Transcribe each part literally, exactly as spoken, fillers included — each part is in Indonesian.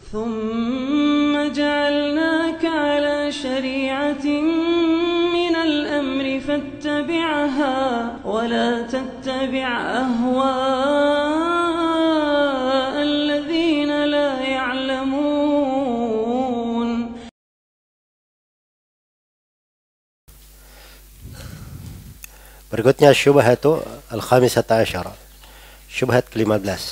ثم جعلناك على شريعة من الأمر فاتبعها ولا تتبع أهواء الذين لا يعلمون. Berikutnya syubhatu al-khamisata asyara. Syubhat kelima belas.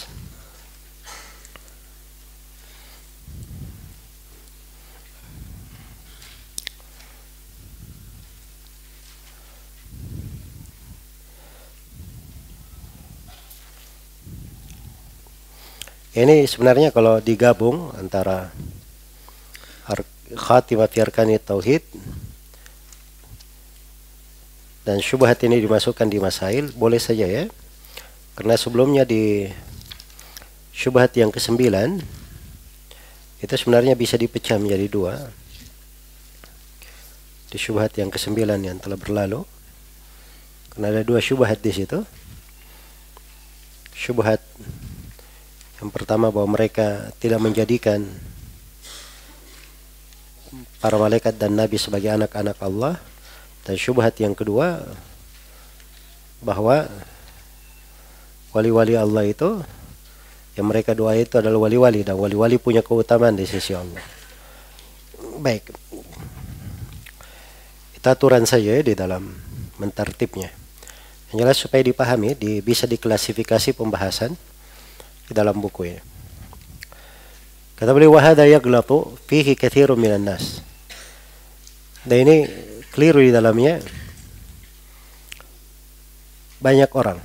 Ini sebenarnya kalau digabung antara khatimah fi arkani tauhid dan syubhat ini dimasukkan di masail, boleh saja ya. Karena sebelumnya di syubhat yang kesembilan itu sebenarnya bisa dipecah menjadi dua. Di syubhat yang kesembilan yang telah berlalu, karena ada dua syubhat di situ. Syubhat yang pertama bahwa mereka tidak menjadikan para malaikat dan nabi sebagai anak-anak Allah, dan syubhat yang kedua bahwa wali-wali Allah itu yang mereka doa itu adalah wali-wali, dan wali-wali punya keutamaan di sisi Allah. Baik, kita aturan saja di dalam mentertibnya. Yang jelas supaya dipahami, di, bisa diklasifikasi pembahasan di dalam buku ini. Kata beliau, wa hadha yaghlatu fihi katsirun minan nas. Dan ini keliru di dalamnya banyak orang.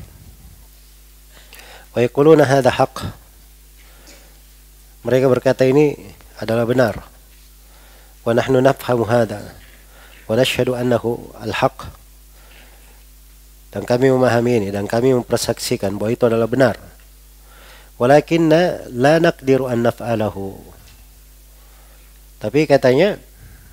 Wa yaquluna hadha haqq. Mereka berkata ini adalah benar. Wa nahnu nafhamu hadha wa nashhadu annahu al-haqq. Dan kami memahami ini dan kami mempersaksikan bahwa itu adalah benar. Walakinna la naqdiru an naf'alahu. Tapi katanya,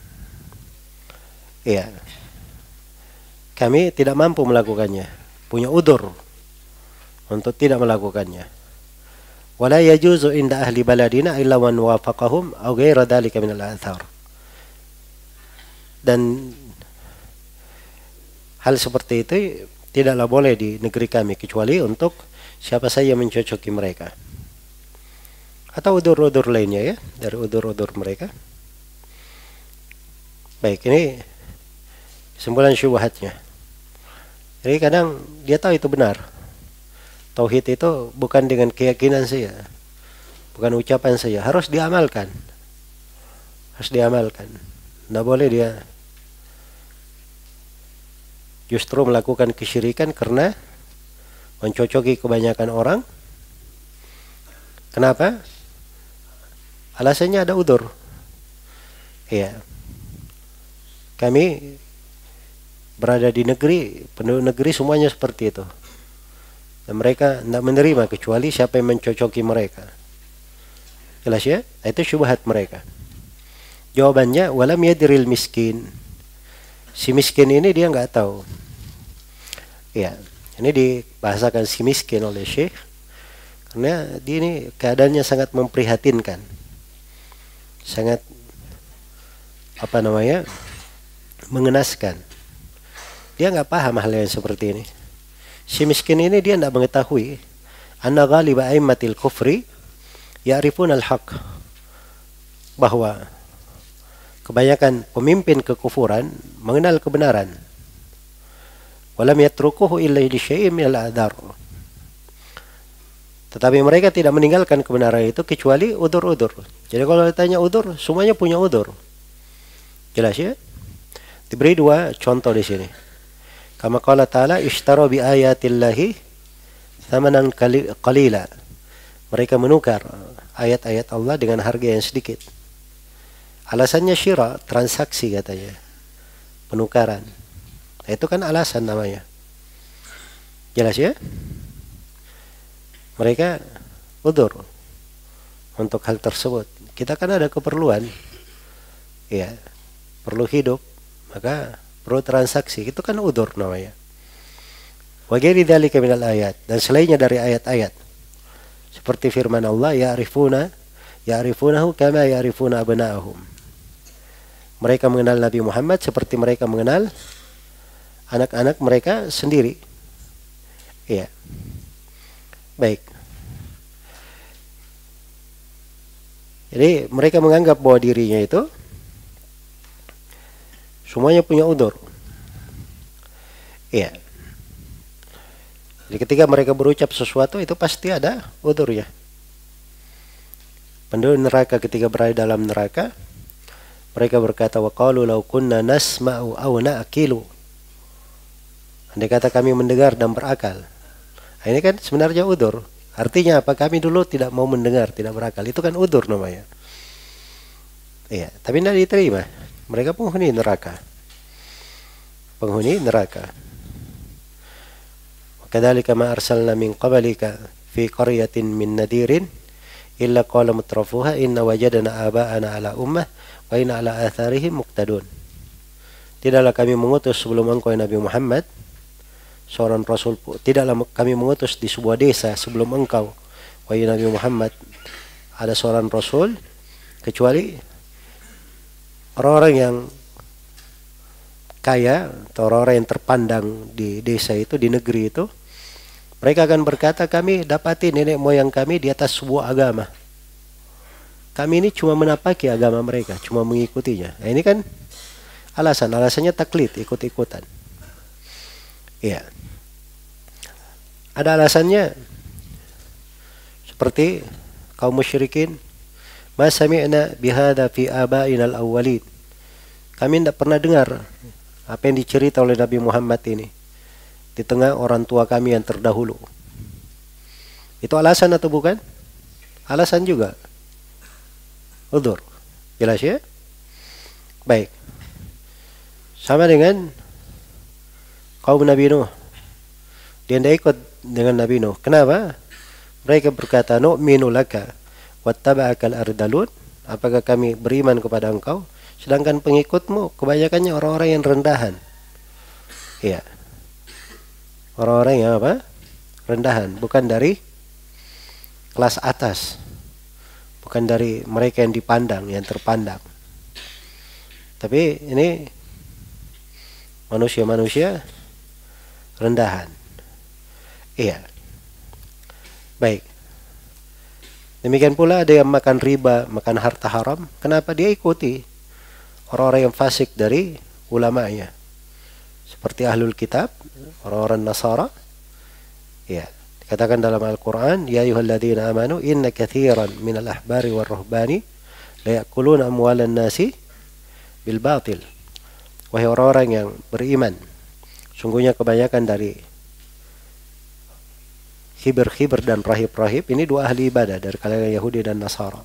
iya, kami tidak mampu melakukannya, punya udzur untuk tidak melakukannya. Wala yajuzu inda ahli baladina illa man wafaqahum aw ghaira dzalika min al-athar. Dan hal seperti itu tidaklah boleh di negeri kami kecuali untuk siapa saja mencocoki mereka, atau udur-udur lainnya ya, dari udur-udur mereka. Baik, ini kesimpulan syubhatnya. Jadi kadang dia tahu itu benar. Tauhid itu bukan dengan keyakinan saja, bukan ucapan saja, harus diamalkan. Harus diamalkan. Tidak boleh dia justru melakukan kesyirikan karena mencocoki kebanyakan orang. Kenapa? Alasannya ada udzur. Iya. Kami berada di negeri, penduduk negeri semuanya seperti itu. Dan mereka tidak menerima kecuali siapa yang mencocoki mereka. Jelas ya? Itu syubhat mereka. Jawabannya, walam yadril miskin. Si miskin ini dia nggak tahu. Iya. Ini dibahasakan si miskin oleh Syekh karena dia ini keadaannya sangat memprihatinkan, sangat apa namanya mengenaskan. Dia nggak paham hal yang seperti ini. Si miskin ini dia tidak mengetahui anna ghaliba aimmatil kufri ya'rifun al-haq, bahwa kebanyakan pemimpin kekufuran mengenal kebenaran. Walam yatrukuhu illa li syai'in min al-a'dzar. Tetapi mereka tidak meninggalkan kebenaran itu kecuali udur-udur. Jadi kalau ditanya udur, semuanya punya udur. Jelas ya? Diberi dua contoh di sini. Kama qala ta'ala ishtara bi ayatillahi thamanan qalila. Mereka menukar ayat-ayat Allah dengan harga yang sedikit. Alasannya syira, transaksi katanya. Penukaran. Itu kan alasan namanya. Jelas ya? Mereka udzur untuk hal tersebut. Kita kan ada keperluan. Ya, perlu hidup, maka perlu transaksi. Itu kan udzur namanya. Wa ghairi dzalika minal ayat, dan selainnya dari ayat-ayat. Seperti firman Allah, ya'rifuna Ya'rifunahu kama ya'rifuna abna'ahum. Mereka mengenal Nabi Muhammad seperti mereka mengenal anak-anak mereka sendiri. Iya. Baik. Jadi mereka menganggap bahwa dirinya itu semuanya punya udzur. Iya. Jadi ketika mereka berucap sesuatu itu pasti ada udzurnya. Penduduk neraka ketika berada dalam neraka, mereka berkata, wa qalu law kunna nasma'u aw na'qilu. Andai kata kami mendengar dan berakal. Nah, ini kan sebenarnya udzur. Artinya apa? Kami dulu tidak mau mendengar, tidak berakal. Itu kan udzur namanya. Iya, tapi tidak diterima. Mereka penghuni neraka. Penghuni neraka. Kadzalika ma arsalna min qablika fi qaryatin min nadirin illa qala mutrafuha inna wajadna aba'ana ala ummah wa inna ala atharihim muqtadun. Tidaklah kami mengutus sebelum engkau Nabi Muhammad seorang rasul, tidaklah kami mengutus di sebuah desa sebelum engkau wahai Nabi Muhammad ada seorang rasul kecuali orang-orang yang kaya atau orang-orang yang terpandang di desa itu, di negeri itu, mereka akan berkata, kami dapati nenek moyang kami di atas sebuah agama. Kami ini cuma menapaki agama mereka, cuma mengikutinya. Nah, ini kan alasan, alasannya taklid, ikut-ikutan. Iya. Ada alasannya seperti kaum musyrikin, ma sami'na bihadza fi aba'ina al-awwalin. Kami tidak pernah dengar apa yang dicerita oleh Nabi Muhammad ini di tengah orang tua kami yang terdahulu. Itu alasan atau bukan? Alasan juga. Udzur. Jelas ya? Baik. Sama dengan kaum Nabi Nuh. Dia tidak ikut dengan Nabi Nuh. Kenapa? Mereka berkata, nu'minu laka wattaba'akal ardalun. Apakah kami beriman kepada engkau? Sedangkan pengikutmu kebanyakannya orang-orang yang rendahan. Iya. Orang-orang yang apa? Rendahan. Bukan dari kelas atas. Bukan dari mereka yang dipandang, yang terpandang. Tapi ini manusia-manusia rendahan. Iya. Baik. Demikian pula ada yang makan riba, makan harta haram. Kenapa? Dia ikuti orang-orang yang fasik dari ulamanya. Seperti ahlul kitab, orang-orang Nasara. Ya, dikatakan dalam Al-Quran, ya ayyuhalladzina amanu inna katsiran minal ahbari war ruhbani la ya'kuluna amwalan nasi bil batil. Wahai orang-orang yang beriman, sungguhnya kebanyakan dari hibir-hibir dan rahib-rahib ini dua ahli ibadah dari kalangan Yahudi dan Nasara.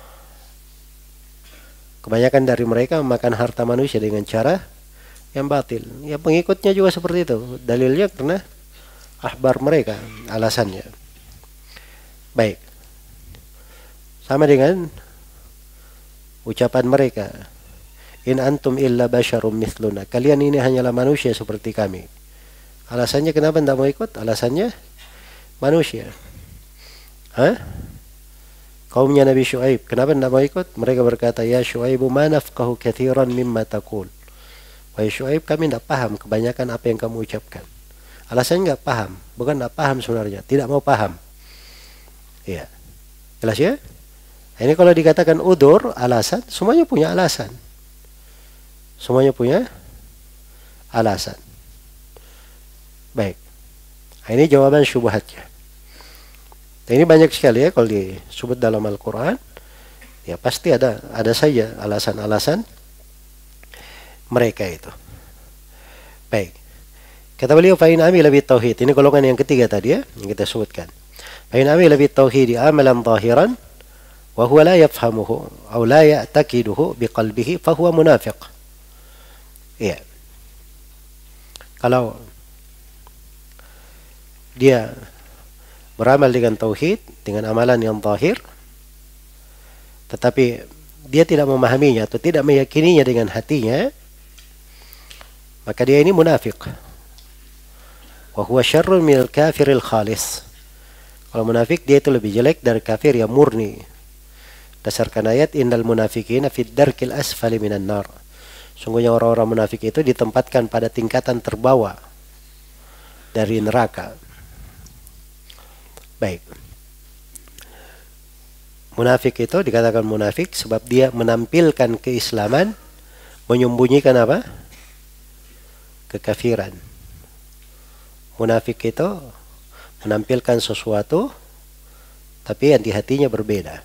Kebanyakan dari mereka memakan harta manusia dengan cara yang batil. Ya pengikutnya juga seperti itu. Dalilnya karena ahbar mereka, alasannya. Baik. Sama dengan ucapan mereka. In antum illa basyarum mithluna. Kalian ini hanyalah manusia seperti kami. Alasannya kenapa tidak mau ikut? Alasannya manusia. Hah? Kaumnya Nabi Syuaib, kenapa tidak mau ikut? Mereka berkata, ya Syuaibu ma nafqahu katsiran mimma taqul. Wahai Syuaib, kami tidak paham kebanyakan apa yang kamu ucapkan. Alasannya nggak paham, bukan tidak paham sebenarnya, tidak mau paham. Iya, jelas ya? Ini kalau dikatakan udzur, alasan, semuanya punya alasan. Semuanya punya alasan. Baik, ini jawaban syubhatnya. Ini banyak sekali ya kalau disebut dalam Al-Quran. Ya pasti ada, ada saja alasan-alasan mereka itu. Baik. Kata beliau, fa in amila bit tauhid. Ini golongan yang ketiga tadi ya, yang kita sebutkan. Fa in amila bit tauhid amalan zahiran wa huwa la yafhamuhu aw la ya'taqiduhu biqalbihi fa huwa munafiq. Iya. Kalau dia beramal dengan tauhid, dengan amalan yang zahir, tetapi dia tidak memahaminya atau tidak meyakininya dengan hatinya, maka dia ini munafik. Wa huwa syarrun minal kafiril khalis. Kalau munafik dia itu lebih jelek dari kafir yang murni. Dasarkan ayat innal munafiqina fid darkil asfali minan nar. Sungguhnya orang-orang munafik itu ditempatkan pada tingkatan terbawah dari neraka. Baik. Munafik itu dikatakan munafik sebab dia menampilkan keislaman, menyembunyikan apa? Kekafiran. Munafik itu menampilkan sesuatu tapi yang di hatinya berbeda.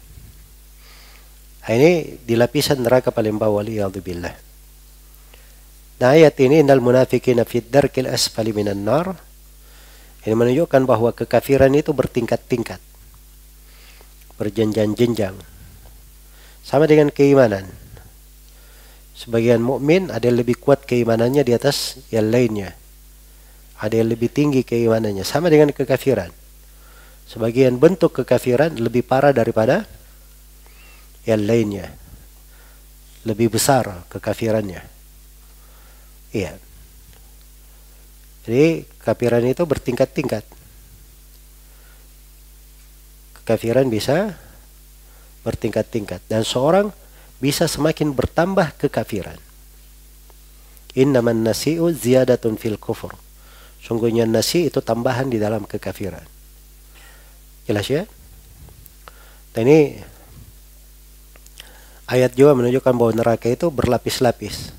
Ini di lapisan neraka paling bawah, waliyadzubillah. Nah, ayat ini innal munafiqina fid darkil asfali minan nar. Ini menunjukkan bahwa kekafiran itu bertingkat-tingkat, berjenjang-jenjang. Sama dengan keimanan. Sebagian mukmin ada yang lebih kuat keimanannya di atas yang lainnya. Ada yang lebih tinggi keimanannya. Sama dengan kekafiran. Sebagian bentuk kekafiran lebih parah daripada yang lainnya. Lebih besar kekafirannya. Iya. Jadi kekafiran itu bertingkat-tingkat. Kekafiran bisa bertingkat-tingkat. Dan seorang bisa semakin bertambah kekafiran. Innaman nasi'u ziyadatun fil kufur. Sungguhnya nasi itu tambahan di dalam kekafiran. Jelas ya? Dan ini ayat juga menunjukkan bahwa neraka itu berlapis-lapis.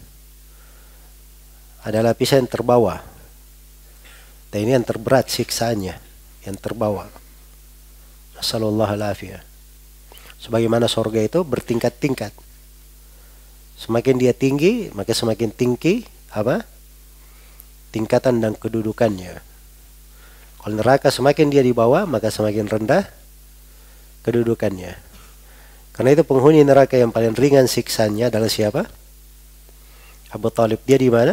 Ada lapisan yang terbawah. Dan ini yang terberat siksaannya, yang terbawah. Nasallallahu alafiyah. Sebagaimana surga itu bertingkat-tingkat. Semakin dia tinggi, maka semakin tinggi apa? Tingkatan dan kedudukannya. Kalau neraka semakin dia di bawah, maka semakin rendah kedudukannya. Karena itu penghuni neraka yang paling ringan siksanya adalah siapa? Abu Talib. Dia di mana?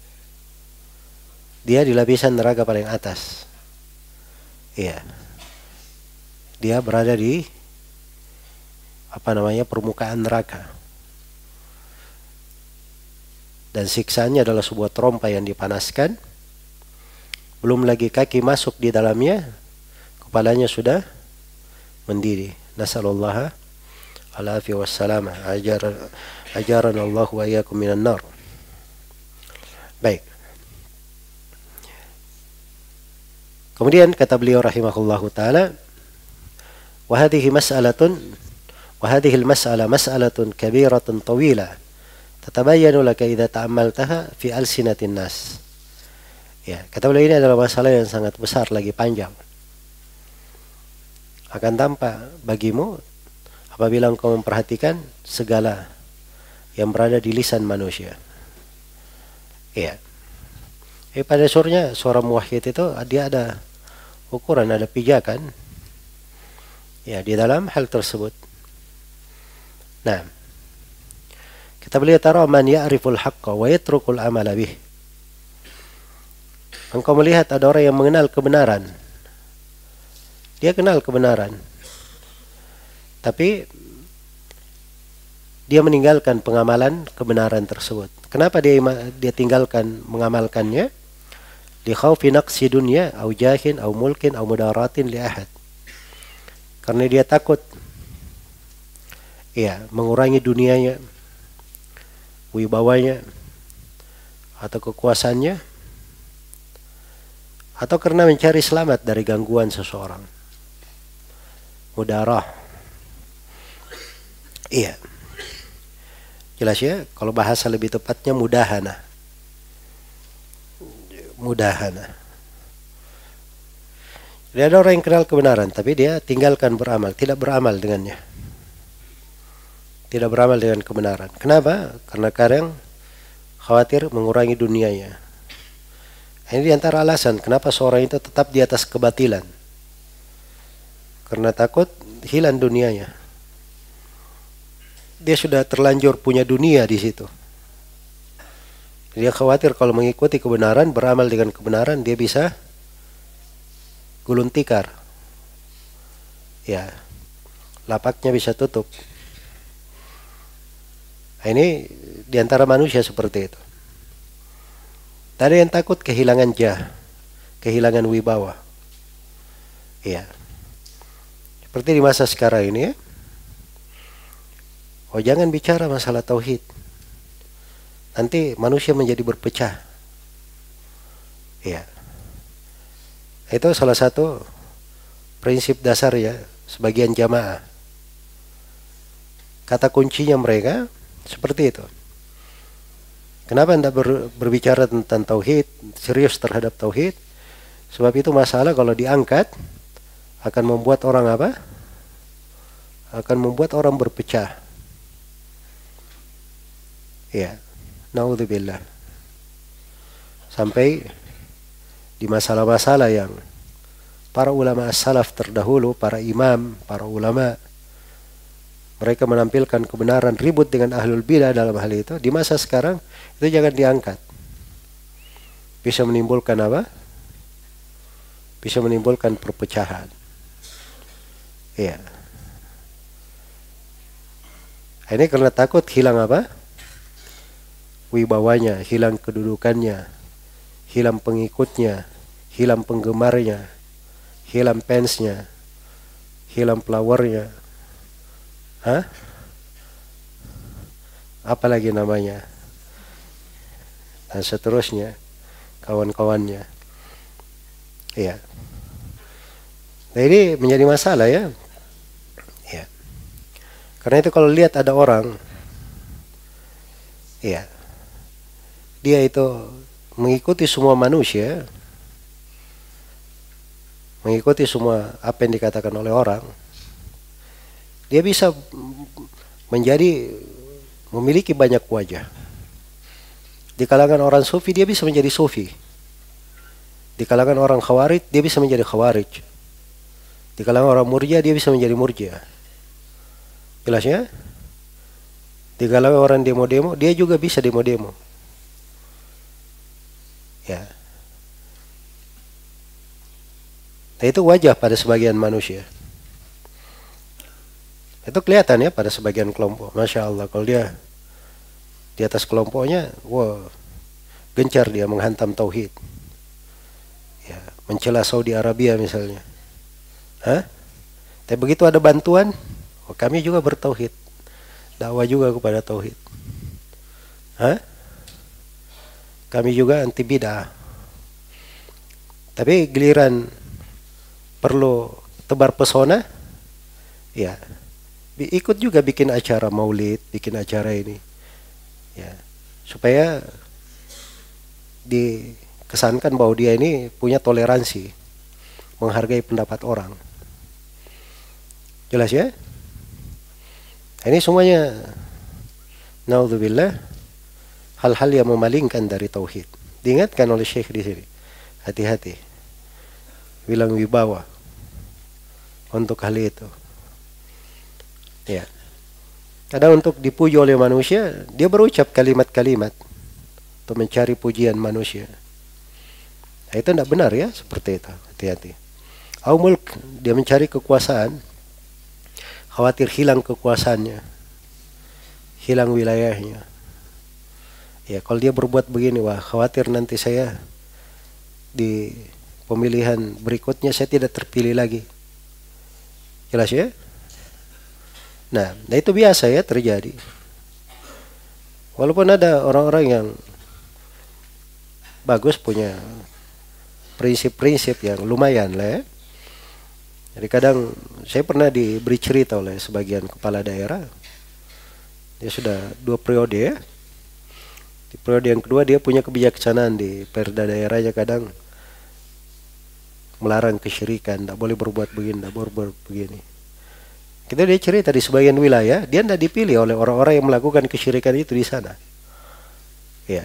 Dia di lapisan neraka paling atas. Iya. Dia berada di apa namanya permukaan neraka. Dan siksanya adalah sebuah trompa yang dipanaskan. Belum lagi kaki masuk di dalamnya, kepalanya sudah mendidih. Nasallallahu alaihi wasallam. Ajar ajaran Allah wa iyyakum minan nar. Baik. Kemudian kata beliau rahimahullahu taala, wa hadhihi mas'alatun wa hadhihi al-mas'alah mas'alatun kabiratun tawilah tatabayyanu laka idza ta'ammaltaha fi alsinatin nas. Ya, kata beliau ini adalah masalah yang sangat besar lagi panjang. Akan tampak bagimu apabila engkau memperhatikan segala yang berada di lisan manusia. Ya. Eh pada surnya suara muwahhid itu dia ada ukuran, ada pijakan. Ya, di dalam hal tersebut. Nah, kata beliau tara man ya'riful haqqa wa yatrukul amala bih. Engkau melihat ada orang yang mengenal kebenaran. Dia kenal kebenaran. Tapi dia meninggalkan pengamalan kebenaran tersebut. Kenapa dia dia tinggalkan mengamalkannya? Li khaufi naqsi dunya au jahin au mulkin au mudaratin li ahad. Karena dia takut ya, mengurangi dunianya, wibawanya atau kekuasaannya, atau karena mencari selamat dari gangguan seseorang. Mudarah. Iya. Jelas ya, kalau bahasa lebih tepatnya mudahana. Mudahana. Jadi ada orang yang kenal kebenaran, tapi dia tinggalkan beramal, tidak beramal dengannya. Tidak beramal dengan kebenaran. Kenapa? Karena kadang khawatir mengurangi dunianya. Ini diantara alasan kenapa seorang itu tetap di atas kebatilan. Karena takut hilang dunianya. Dia sudah terlanjur punya dunia di situ. Dia khawatir kalau mengikuti kebenaran, beramal dengan kebenaran, dia bisa gulung tikar. Ya, lapaknya bisa tutup. Nah, ini diantara manusia seperti itu. Ada yang takut kehilangan jah, kehilangan wibawa. Iya. Seperti di masa sekarang ini ya. Oh, jangan bicara masalah tauhid. Nanti manusia menjadi berpecah. Ya. Itu salah satu prinsip dasar ya sebagian jamaah. Kata kuncinya mereka seperti itu. Kenapa Anda ber, berbicara tentang tauhid, serius terhadap tauhid? Sebab itu masalah kalau diangkat akan membuat orang apa? Akan membuat orang berpecah. Ya, naudzubillah. Sampai di masalah-masalah yang para ulama as-salaf terdahulu, para imam, para ulama, mereka menampilkan kebenaran, ribut dengan ahlul bidah dalam hal itu. Di masa sekarang itu jangan diangkat. Bisa menimbulkan apa? Bisa menimbulkan perpecahan. Iya. Ini karena takut hilang apa? Wibawanya, hilang kedudukannya, hilang pengikutnya, hilang penggemarnya, hilang fansnya, hilang followernya. Hah? Apalagi namanya? Dan seterusnya, kawan-kawannya. Iya. Nah, ini menjadi masalah ya. Iya. Karena itu kalau lihat ada orang, iya, dia itu mengikuti semua manusia, mengikuti semua apa yang dikatakan oleh orang, dia bisa menjadi memiliki banyak wajah. Di kalangan orang sufi dia bisa menjadi sufi. Di kalangan orang khawarij dia bisa menjadi khawarij. Di kalangan orang murjiah dia bisa menjadi murjiah. Jelas ya? Di kalangan orang demo-demo dia juga bisa demo-demo. Ya. Nah, itu wajah pada sebagian manusia. Itu kelihatan ya pada sebagian kelompok. Masya Allah, kalau dia di atas kelompoknya, wah, gencar dia menghantam tauhid. Ya, mencela Saudi Arabia misalnya. Hah? Tapi begitu ada bantuan, oh, kami juga bertauhid. Dakwah juga kepada tauhid. Hah? Kami juga anti bid'ah. Tapi giliran perlu tebar pesona, ya, ikut juga bikin acara maulid, bikin acara ini, ya, supaya dikesankan bahwa dia ini punya toleransi, menghargai pendapat orang. Jelas ya? Ini semuanya, naudzubillah, hal-hal yang memalingkan dari tauhid. Diingatkan oleh Syekh di sini, hati-hati, bilang wibawa untuk hal itu. Ya. Kadang untuk dipuji oleh manusia, dia berucap kalimat-kalimat untuk mencari pujian manusia. Nah, itu tidak benar ya, seperti itu. Hati-hati. Au mulk, dia mencari kekuasaan, khawatir hilang kekuasaannya, hilang wilayahnya. Ya, kalau dia berbuat begini, wah, khawatir nanti saya di pemilihan berikutnya saya tidak terpilih lagi. Jelas ya? Nah, nah itu biasa ya terjadi. Walaupun ada orang-orang yang bagus, punya prinsip-prinsip yang lumayan lah ya. Jadi kadang saya pernah diberi cerita oleh sebagian kepala daerah. Dia sudah dua periode ya. Di periode yang kedua dia punya kebijaksanaan di perda daerahnya, kadang melarang kesyirikan, tidak boleh berbuat begini, tidak boleh berbuat begini. Kita dia cerita di sebagian wilayah, dia tidak dipilih oleh orang-orang yang melakukan kesyirikan itu di sana. Ya.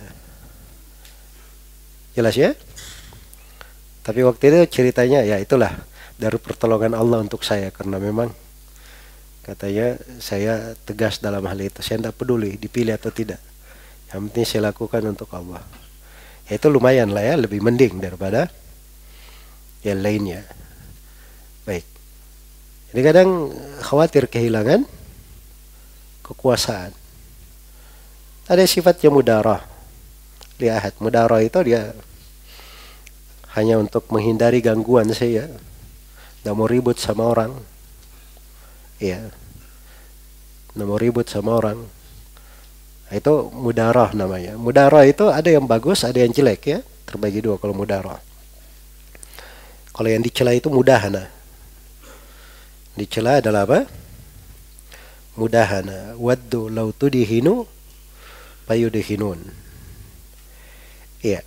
Jelas ya? Tapi waktu itu ceritanya, ya itulah dari pertolongan Allah untuk saya, karena memang katanya saya tegas dalam hal itu. Saya tidak peduli dipilih atau tidak. Yang penting saya lakukan untuk Allah. Ya, itu lumayan lah ya, lebih mending daripada yang lainnya. Baik. Jadi kadang khawatir kehilangan kekuasaan. Ada sifatnya mudarah. Lihat, mudarah itu dia hanya untuk menghindari gangguan saya. Nggak mau ribut sama orang. Ya. nggak mau ribut sama orang. Itu mudarah namanya. Mudarah itu ada yang bagus, ada yang jelek ya. Terbagi dua kalau mudarah. Kalau yang dicela itu mudahana. Dicela adalah apa? Mudahana. Waddu law tudhinu fayudhinun. Iya.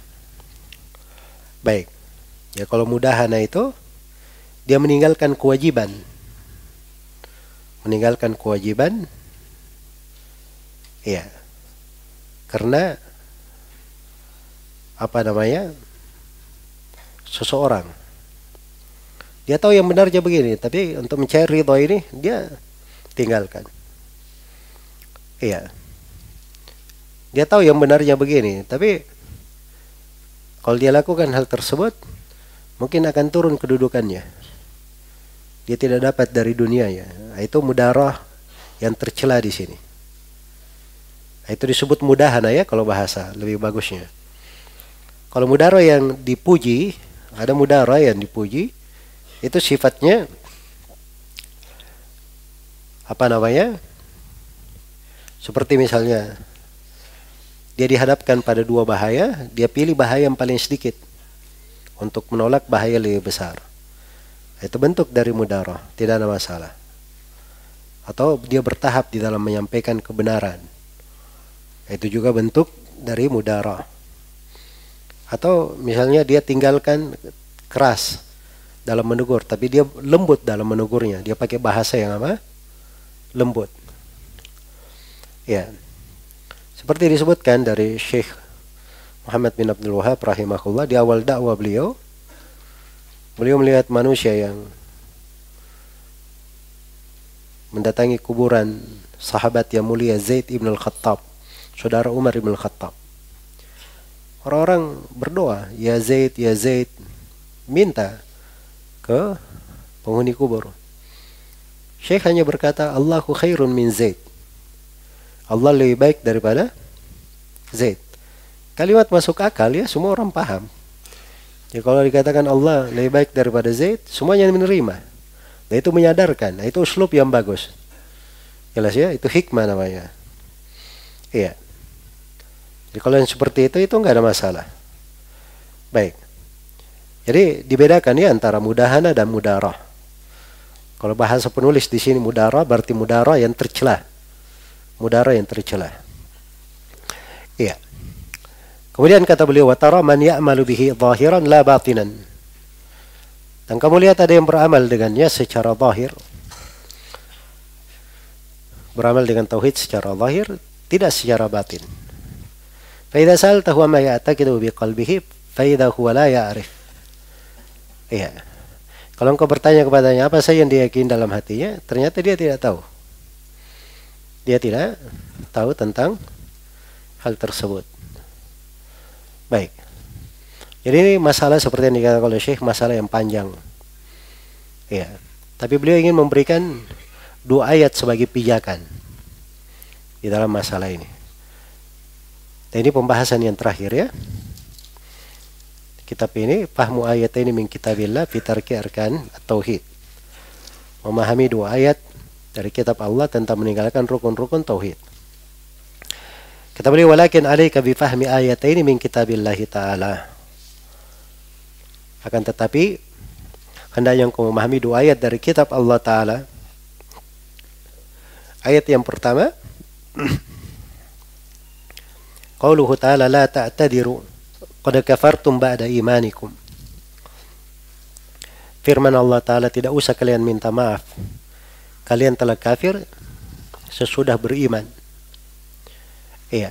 Baik. Ya kalau mudahana itu dia meninggalkan kewajiban. Meninggalkan kewajiban. Iya. Karena apa namanya? Seseorang dia tahu yang benarnya begini, tapi untuk mencari ridho ini dia tinggalkan. Iya. Dia tahu yang benarnya begini, tapi kalau dia lakukan hal tersebut, mungkin akan turun kedudukannya. Dia tidak dapat dari dunianya. Itu mudarah yang tercela di sini. Itu disebut mudahana ya kalau bahasa lebih bagusnya. Kalau mudarah yang dipuji, ada mudarah yang dipuji, itu sifatnya apa namanya? Seperti misalnya dia dihadapkan pada dua bahaya, dia pilih bahaya yang paling sedikit untuk menolak bahaya lebih besar. Itu bentuk dari mudarah, tidak ada masalah. Atau dia bertahap di dalam menyampaikan kebenaran. Itu juga bentuk dari mudarah. Atau misalnya dia tinggalkan keras dalam menegur, tapi dia lembut dalam menegurnya. Dia pakai bahasa yang apa? Lembut. Ya. Seperti disebutkan dari Syekh Muhammad bin Abdul Wahab rahimahullah di awal dakwah beliau, beliau melihat manusia yang mendatangi kuburan sahabat yang mulia Zaid ibn al-Khattab, saudara Umar ibn al-Khattab. Orang-orang berdoa, ya Zaid, ya Zaid, minta ke penghuni kubur. Syekh hanya berkata, Allahu khairun min Zaid. Allah lebih baik daripada Zaid. Kalimat masuk akal ya, semua orang paham. Ya kalau dikatakan Allah lebih baik daripada Zaid, semuanya menerima. Nah itu menyadarkan, nah itu uslub yang bagus. Jelas ya, itu hikmah namanya. Iya. Jadi kalau yang seperti itu, itu enggak ada masalah. Baik. Jadi dibedakan ya antara mudahana dan mudarah. Kalau bahasa penulis di sini mudarah berarti mudarah yang tercela. Mudarah yang tercela. Iya. Kemudian kata beliau, wa tara man ya'malu bihi zahiran la batinan. Dan kamu lihat ada yang beramal dengannya secara zahir. Beramal dengan tauhid secara zahir, tidak secara batin. Fa idza sa'altahu ma ya'taqidu bi qalbihi fa idza huwa la ya'rif. Iya. Kalau engkau bertanya kepadanya apa saja yang dia yakini dalam hatinya, ternyata dia tidak tahu. Dia tidak tahu tentang hal tersebut. Baik. Jadi ini masalah seperti yang dikatakan oleh Syekh, masalah yang panjang. Ya. Tapi beliau ingin memberikan dua ayat sebagai pijakan di dalam masalah ini. Dan ini pembahasan yang terakhir ya. Kitab ini, fahmu ayat ini min kitabillah fi tarki arkan at-tauhid. Memahami dua ayat dari kitab Allah tentang meninggalkan rukun-rukun tauhid. Kata beliau, walakin alaika bi fahmi ayataini min kitabillah ta'ala. Akan tetapi hendaknya engkau memahami dua ayat dari kitab Allah Ta'ala. Ayat yang pertama, qauluhu ta'ala la ta'tadiru qad kafartum ba'da imanikum. Firman Allah Ta'ala, tidak usah kalian minta maaf, kalian telah kafir sesudah beriman. Iya.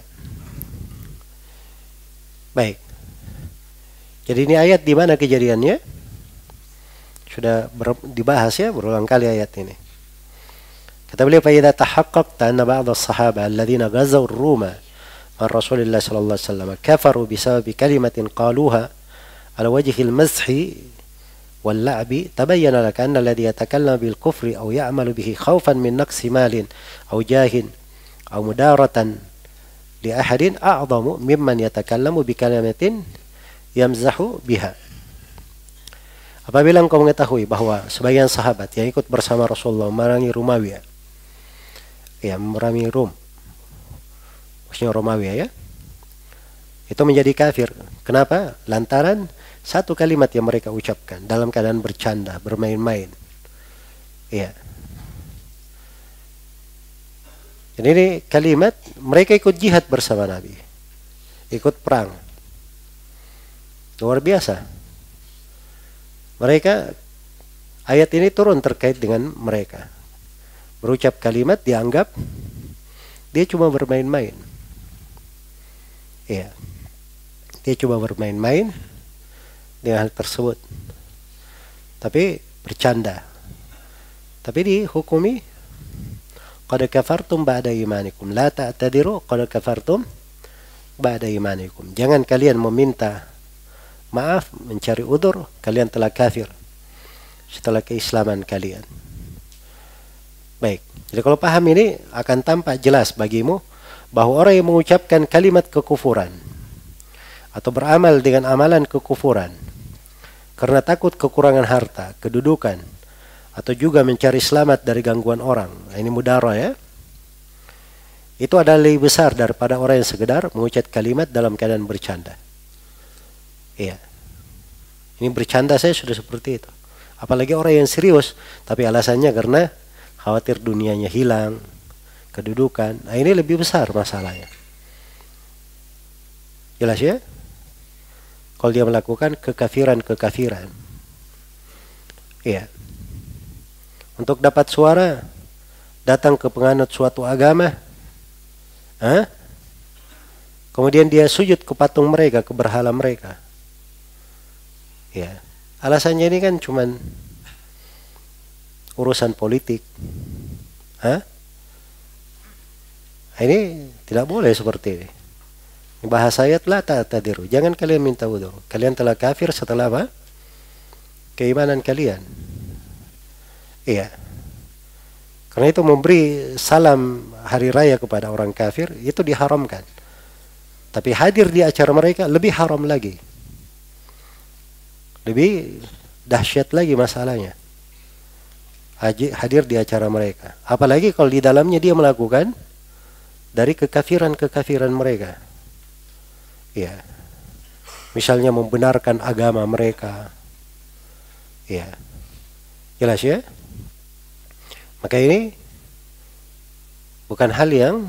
Baik. Jadi ini ayat di mana kejadiannya? Sudah ber, dibahas ya berulang kali ayat ini. Kata beliau, fa idza tahaqqaqta anna ba'd as-sahaba alladziina ghazaw ar-Ruma ma Rasulillah sallallahu alaihi wasallam kafaru bisababi kalimatin qaluha ala wajhi al-mazhi wal-la'bi tabayyana laka anna alladhi yatakallamu bil kufri aw ya'malu bihi khawfan min naqsi malin aw jahin aw mudaratan li ahadin a'zamu mimman yatakallamu bi kalimatin yamzahu biha. Apabila engkau mengetahui bahwa sebagian sahabat yang ikut bersama Rasulullah memerangi Romawi ya memerangi Rom, maksudnya Romawi ya, itu menjadi kafir. Kenapa? Lantaran satu kalimat yang mereka ucapkan dalam keadaan bercanda, bermain-main. Ya. Jadi ini kalimat mereka ikut jihad bersama Nabi, ikut perang. Luar biasa. Mereka, ayat ini turun terkait dengan mereka. Berucap kalimat dianggap dia cuma bermain-main. Iya. Dia cuma bermain-main dengan hal tersebut. Tapi bercanda. Tapi dihukumi qad kafartum ba'da imanikum, la ta'tadiru qad kafartum ba'da imanikum. Jangan kalian meminta maaf, mencari udzur, kalian telah kafir setelah keislaman kalian. Baik. Jadi kalau paham ini akan tampak jelas bagimu bahwa orang yang mengucapkan kalimat kekufuran atau beramal dengan amalan kekufuran karena takut kekurangan harta, kedudukan, atau juga mencari selamat dari gangguan orang, ini mudara ya, itu adalah lebih besar daripada orang yang sekedar mengucap kalimat dalam keadaan bercanda. Iya, ini bercanda saya sudah seperti itu. Apalagi orang yang serius, tapi alasannya karena khawatir dunianya hilang, kedudukan. Nah ini lebih besar masalahnya. Jelas ya? Kalau dia melakukan kekafiran-kekafiran. Iya. Untuk dapat suara, datang ke penganut suatu agama, eh? Kemudian dia sujud ke patung mereka, ke berhala mereka. Ya, alasannya ini kan cuman urusan politik. Hah? Ini tidak boleh seperti ini. Bahasa ayat la ta'tadiru. Jangan kalian minta udzur. Kalian telah kafir setelah apa? Keimanan kalian. Iya. Karena itu memberi salam hari raya kepada orang kafir itu diharamkan. Tapi hadir di acara mereka lebih haram lagi. Lebih dahsyat lagi masalahnya. Hadir di acara mereka. Apalagi kalau di dalamnya dia melakukan dari kekafiran-kekafiran mereka. Iya. Misalnya membenarkan agama mereka. Iya. Jelas ya? Maka ini bukan hal yang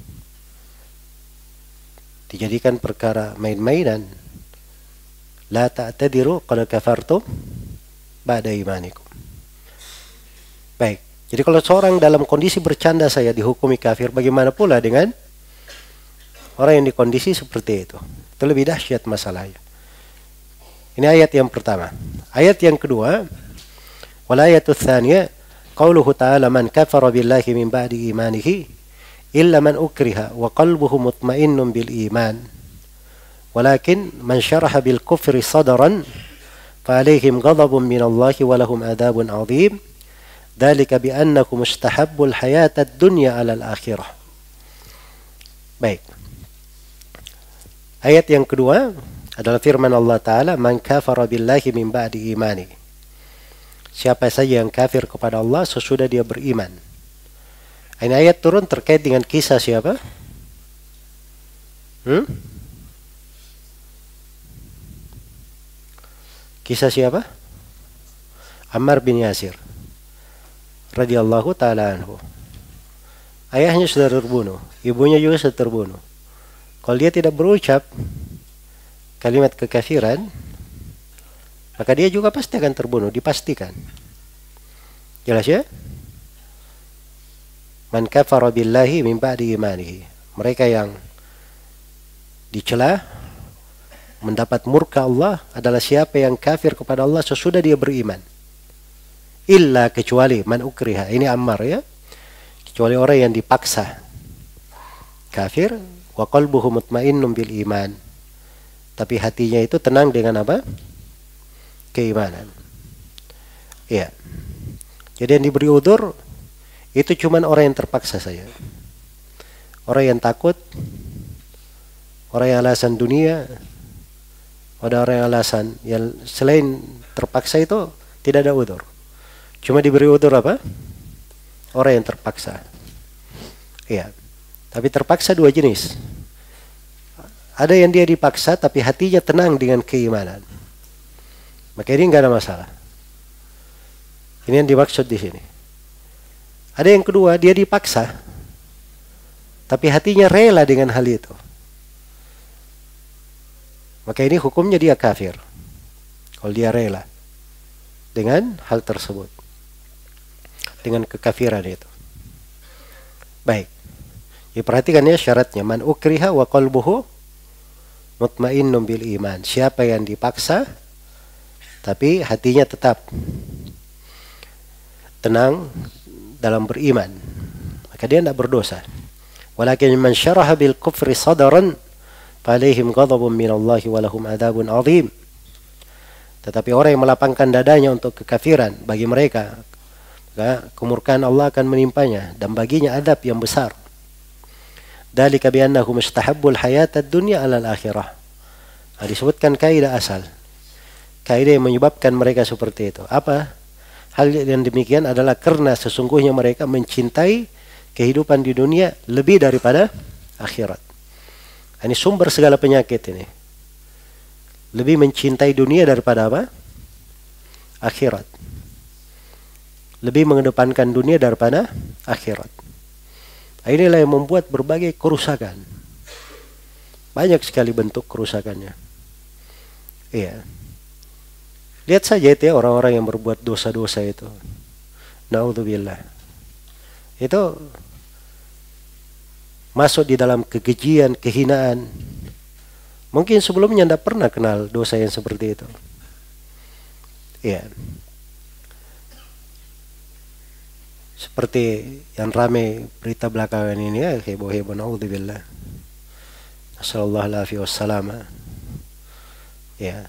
dijadikan perkara main-mainan. La ta'tadiru qad kafartum ba'da imanikum. Baik. Jadi kalau seorang dalam kondisi bercanda saya dihukumi kafir, bagaimana pula dengan orang yang di kondisi seperti itu? Itu lebih dahsyat masalahnya. Ini ayat yang pertama. Ayat yang kedua, wal ayatul tsaniyah qauluhu ta'ala man kafara billahi min ba'di imanihi illa man ukriha wa qalbuhu mutmainnun bil iman walakin man syaraha bil kufri sadran fa alaihim ghadabun min Allahi wa lahum adabun 'adzim dzalika bi annakum mustahabbul hayatad dunya 'alal akhirah. Baik. Ayat yang kedua adalah firman Allah Ta'ala man kafara billahi min ba'di imanihi. Siapa saja yang kafir kepada Allah sesudah dia beriman. Ini ayat turun terkait dengan kisah siapa? Hmm? Kisah siapa? Ammar bin Yasir radhiyallahu ta'ala anhu. Ayahnya sudah terbunuh, ibunya juga sudah terbunuh. Kalau dia tidak berucap kalimat kekafiran, maka dia juga pasti akan terbunuh, dipastikan. Jelas ya? Man kafara billahi min ba'di imanihi. Mereka yang dicela, mendapat murka Allah adalah siapa yang kafir kepada Allah sesudah dia beriman. Illa kecuali man ukriha. Ini Ammar ya. Kecuali orang yang dipaksa kafir wa qalbuhu mutmainnun bil iman. Tapi hatinya itu tenang dengan apa? Keimanan. Ya. Jadi yang diberi udzur itu cuman orang yang terpaksa saja. Orang yang takut, orang yang alasan dunia, ada orang yang alasan yang selain terpaksa itu tidak ada udzur. Cuma diberi udzur apa? Orang yang terpaksa. Iya. Tapi terpaksa dua jenis. Ada yang dia dipaksa tapi hatinya tenang dengan keimanan. Maka ini nggak ada masalah. Ini yang dimaksud di sini. Ada yang kedua, dia dipaksa tapi hatinya rela dengan hal itu. Maka ini hukumnya dia kafir. Kalau dia rela dengan hal tersebut, dengan kekafiran itu. Baik. Diperhatikan ya syaratnya. Man ukriha wa qalbuhu mutmainnun bil iman. Siapa yang dipaksa tapi hatinya tetap tenang dalam beriman, maka dia tidak berdosa. Walakin man syaraha bil kufri sadaran falaihim ghadabun minallahi wa lahum adzabun azim. Tetapi orang yang melapangkan dadanya untuk kekafiran, bagi mereka maka kemurkaan Allah akan menimpanya dan baginya adab yang besar. Dzalika bi annahum istahabbul hayatad dunya 'ala al-akhirah. Nah, disebutkan kaidah asal. Kaidah yang menyebabkan mereka seperti itu. Apa? Hal yang demikian adalah karena sesungguhnya mereka mencintai kehidupan di dunia lebih daripada akhirat. Ini sumber segala penyakit ini. Lebih mencintai dunia daripada apa? Akhirat. Lebih mengedepankan dunia daripada akhirat. Inilah yang membuat berbagai kerusakan. Banyak sekali bentuk kerusakannya. Iya. Lihat saja itu ya orang-orang yang berbuat dosa-dosa itu. Na'udzubillah. Itu masuk di dalam kekejian, kehinaan. Mungkin sebelumnya tidak pernah kenal dosa yang seperti itu. Iya. Seperti yang ramai berita belakangan ini ya, heboh-heboh, na'udzubillah. Nasallallahu alaihi wasallam. Ya.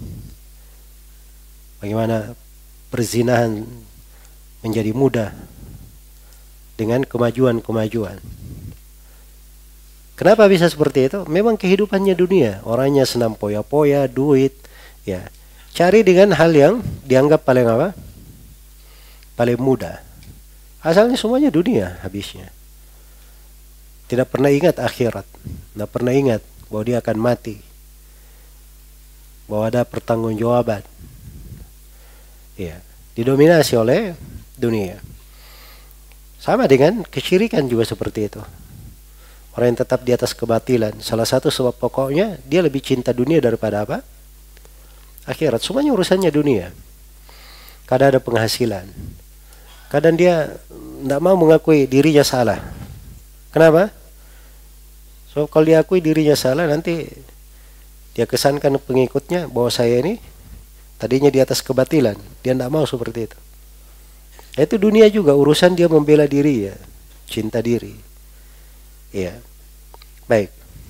Bagaimana perzinahan menjadi mudah dengan kemajuan-kemajuan. Kenapa bisa seperti itu? Memang kehidupannya dunia, orangnya senang poya-poya, duit, ya. Cari dengan hal yang dianggap paling apa? Paling mudah. Asalnya semuanya dunia habisnya. Tidak pernah ingat akhirat. Tidak pernah ingat bahwa dia akan mati. Bahwa ada pertanggungjawaban. Ya, didominasi oleh dunia. Sama dengan kesyirikan juga seperti itu. Orang yang tetap di atas kebatilan, salah satu sebab pokoknya dia lebih cinta dunia daripada apa? Akhirat. Semuanya urusannya dunia. Kadang ada penghasilan. Kadang dia tidak mau mengakui dirinya salah. Kenapa? So kalau dia akui dirinya salah, nanti dia kesankan pengikutnya bahwa saya ini tadinya di atas kebatilan. Dia tidak mau seperti itu. Itu dunia juga urusan dia membela diri ya, cinta diri. Ya, baik.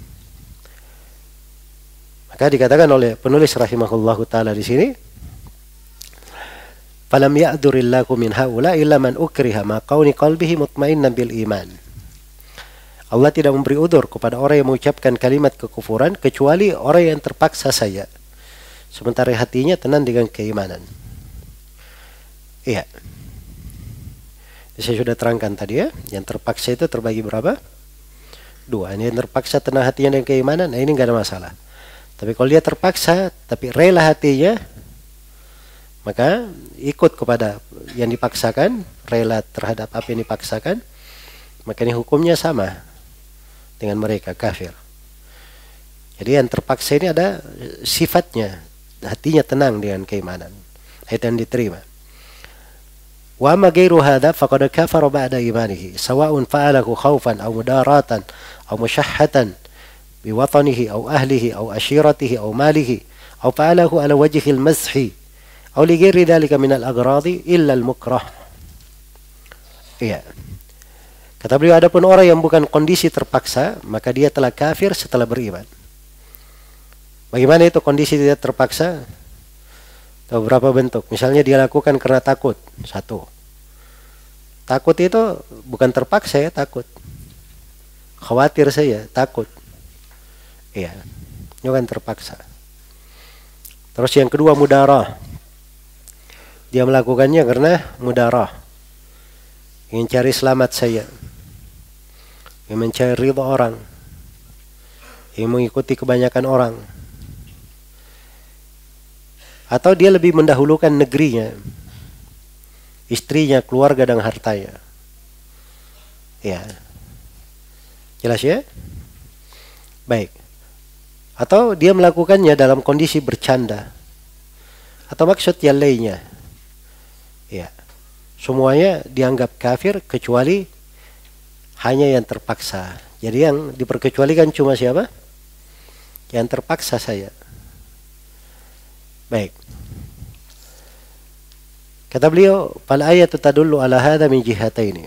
Maka dikatakan oleh penulis rahimahullahu taala di sini, falam ya'durillahu min haula illa man ukriha ma qauni qalbihi mutmainnan bil iman. Allah tidak memberi udzur kepada orang yang mengucapkan kalimat kekufuran kecuali orang yang terpaksa saja, sementara hatinya tenang dengan keimanan. Iya. Saya sudah terangkan tadi ya, yang terpaksa itu terbagi berapa? Dua. Ini yang terpaksa tenang hatinya dengan keimanan, nah ini nggak ada masalah. Tapi kalau dia terpaksa tapi rela hatinya, maka ikut kepada yang dipaksakan, rela terhadap apa yang dipaksakan, maka ini hukumnya sama dengan mereka kafir. Jadi yang terpaksa ini ada sifatnya, hatinya tenang dengan keimanan, itu yang diterima. Wa ma ghairu hadza faqad kafara ba'da imanihi sawa'un fa'alahu khaufan aw mudaratan aw mushahhatan bi watanihi aw ahlihi aw ashiratihi aw malihi aw fa'alahu ala wajhi al-mazhi aw li ghairi dhalika min al-aghradi illa al-mukrah. Iya. Kata beliau, adapun orang yang bukan kondisi terpaksa, maka dia telah kafir setelah beriman. Bagaimana itu kondisi tidak terpaksa? Tahu berapa bentuk? Misalnya dia lakukan karena takut. Satu. Takut itu bukan terpaksa ya, takut. Khawatir saya, takut. Iya. Ini bukan terpaksa. Terus yang kedua mudarah. Dia melakukannya karena mudarah. Ingin cari selamat saya. yang mencari ridha orang, yang mengikuti kebanyakan orang, atau dia lebih mendahulukan negerinya, istrinya, keluarga dan hartanya. Ya, jelas ya? Baik. Atau dia melakukannya dalam kondisi bercanda, atau maksud yang lainnya. Ya, semuanya dianggap kafir kecuali hanya yang terpaksa. Jadi yang diperkecualikan cuma siapa? Yang terpaksa saja. Baik. Kata beliau, fal ayatu tadullu ala hadha min jihataini.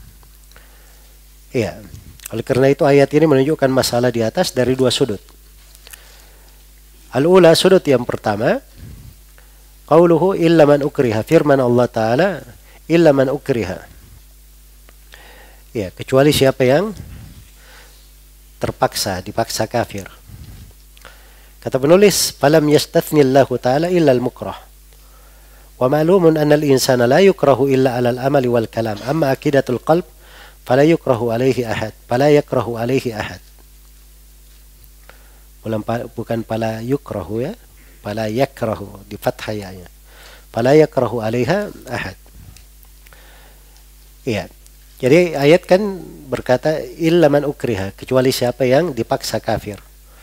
Iya. Oleh karena itu ayat ini menunjukkan masalah di atas dari dua sudut. Al-ula, sudut yang pertama, qauluhu illa man ukriha, firman Allah Ta'ala, illa man ukriha. Ya, kecuali siapa yang terpaksa, dipaksa kafir. Kata penulis, falam yastathni Allah Ta'ala illa al-mukrah. Wa ma'lumun anna al-insana la yukrahu illa ala al-amali wal kalam. Amma akidatul qalb, fala yukrahu alaihi ahad. Fala yakrahu alaihi ahad. Bukan fala yukrahu ya, fala yakrahu, di fathah ya. Fala yakrahu alaiha ahad. Iya. Jadi ayat kan berkata illa man ukriha, kecuali siapa yang dipaksa kafir.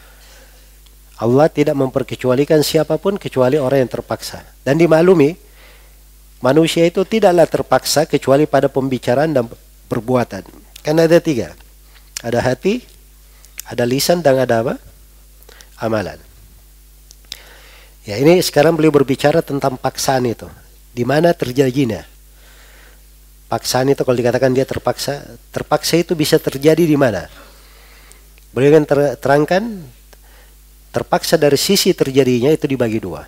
Allah tidak memperkecualikan siapapun kecuali orang yang terpaksa. Dan dimaklumi, manusia itu tidaklah terpaksa kecuali pada pembicaraan dan perbuatan. Karena ada tiga. Ada hati, ada lisan, dan ada apa? Amalan. Ya, ini sekarang beliau berbicara tentang paksaan itu. Di mana terjadinya? Paksaan itu kalau dikatakan dia terpaksa, terpaksa itu bisa terjadi di mana? Beliau akan ter terangkan terpaksa dari sisi terjadinya itu dibagi dua.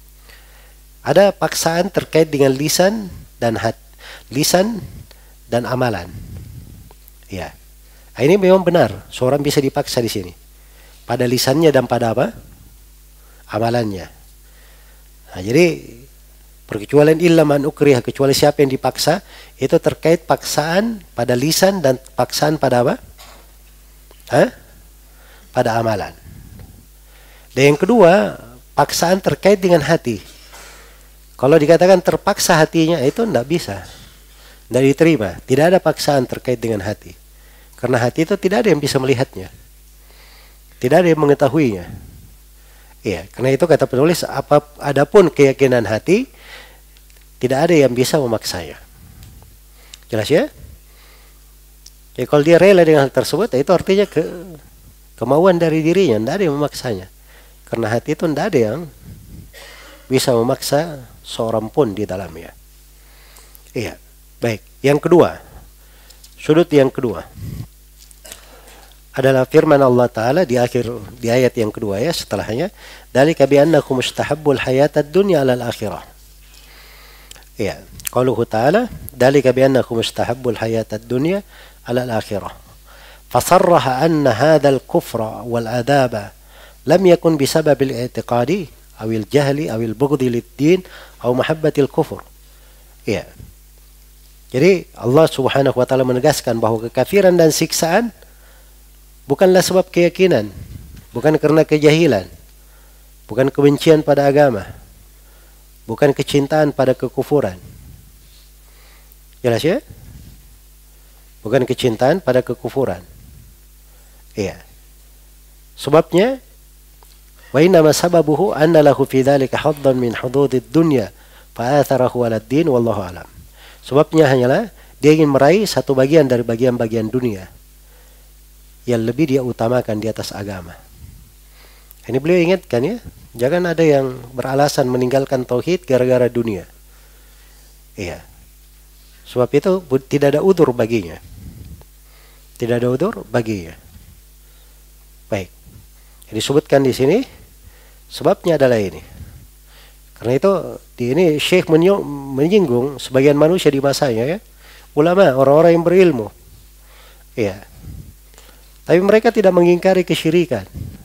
Ada paksaan terkait dengan lisan dan hati, lisan dan amalan. Ya, ini memang benar. Seorang bisa dipaksa di sini. Pada lisannya dan pada apa? Amalannya. Nah, jadi perkecualian illa man ukriha, kecuali siapa yang dipaksa, itu terkait paksaan pada lisan dan paksaan pada apa? Hah? Pada amalan. Dan yang kedua, paksaan terkait dengan hati. Kalau dikatakan terpaksa hatinya, itu tidak bisa. Tidak diterima. Tidak ada paksaan terkait dengan hati. Karena hati itu tidak ada yang bisa melihatnya. Tidak ada yang mengetahuinya. Iya, karena itu kata penulis, apa adapun keyakinan hati, tidak ada yang bisa memaksanya. Jelas ya? Ya, kalau dia rela dengan hal tersebut, itu artinya ke, kemauan dari dirinya, tidak ada yang memaksanya. Karena hati itu tidak ada yang bisa memaksa seorang pun di dalamnya. Iya, baik. Yang kedua, sudut yang kedua adalah firman Allah Ta'ala di akhir di ayat yang kedua ya, setelahnya, dzalika bi annakum mustahabbul hayatad dunya 'alal akhirah. Ya, qauluhu ta'ala, dzalika bi annakum mustahabbul hayatad dunya 'alal akhirah. Fasarraha anna hadzal kufra wal adaba lam yakun bisabab al-i'tiqadi aw al-jahli aw al-bughdhi lid-din aw mahabbati al-kufur. Ya. Jadi Allah Subhanahu wa taala menegaskan bahwa kekafiran dan siksaan bukanlah sebab keyakinan, bukan karena kejahilan, bukan kebencian pada agama, bukan kecintaan pada kekufuran. Jelas ya? Bukan kecintaan pada kekufuran. Iya. Sebabnya, wa innama sababuhu anna lahu fi dzalika haddan min hududid dunya fa atharahu 'ala ad-din wallahu a'lam. Sebabnya hanyalah dia ingin meraih satu bagian dari bagian-bagian dunia yang lebih dia utamakan di atas agama. Ini beliau ingatkan ya, jangan ada yang beralasan meninggalkan tauhid gara-gara dunia. Iya. Sebab itu tidak ada udzur baginya. Tidak ada udzur baginya. Baik. Yang disebutkan di sini sebabnya adalah ini. Karena itu di ini Syekh menyinggung sebagian manusia di masanya ya, ulama, orang-orang yang berilmu. Iya. Tapi mereka tidak mengingkari kesyirikan.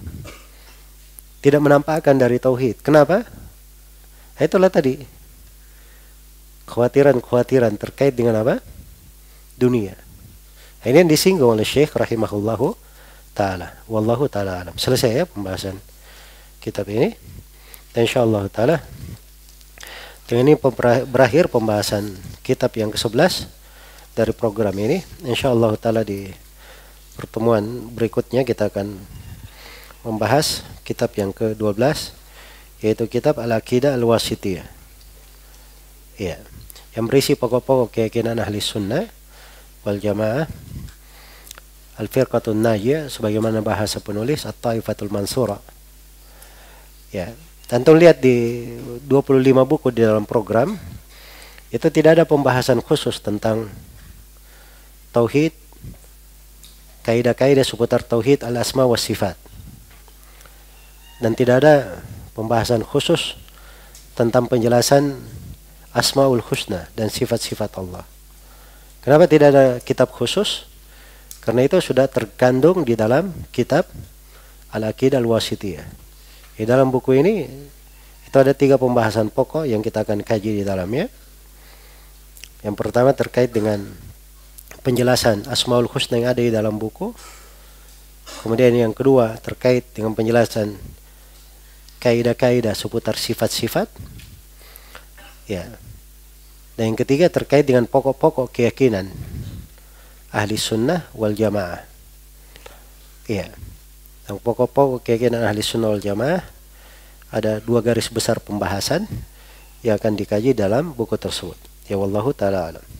Tidak menampakkan dari tauhid. Kenapa? Nah, itulah tadi. Kekhawatiran-kekhawatiran terkait dengan apa? Dunia. Ini yang disinggung oleh Syekh rahimahullahu ta'ala. Wallahu ta'ala alam. Selesai ya pembahasan kitab ini. Dan insyaallah ta'ala dengan ini berakhir pembahasan kitab yang kesebelas dari program ini. Insyaallah ta'ala di pertemuan berikutnya kita akan membahas kitab yang ke dua belas, yaitu kitab Al-Aqidah Al-Wasithiyah. Ya, yang berisi pokok-pokok keyakinan ahli sunnah wal jamaah, Al-Firqatun Najiyah, sebagaimana bahasa penulis At-Taifatul Mansura. Ya, antum lihat di dua puluh lima buku di dalam program itu tidak ada pembahasan khusus tentang tauhid, kaidah-kaidah seputar tauhid al-asma wa sifat. Dan tidak ada pembahasan khusus tentang penjelasan Asmaul Husna dan sifat-sifat Allah. Kenapa tidak ada kitab khusus? Karena itu sudah terkandung di dalam kitab Al-Aqidah Al-Wasithiyah. Di dalam buku ini itu ada tiga pembahasan pokok yang kita akan kaji di dalamnya. Yang pertama terkait dengan penjelasan Asmaul Husna yang ada di dalam buku. Kemudian yang kedua terkait dengan penjelasan kaidah-kaidah seputar sifat-sifat. Ya. Dan yang ketiga terkait dengan pokok-pokok keyakinan ahli sunnah wal jamaah. Ya. Yang pokok-pokok keyakinan ahli sunnah wal jamaah ada dua garis besar pembahasan yang akan dikaji dalam buku tersebut. Ya wallahu ta'ala alam.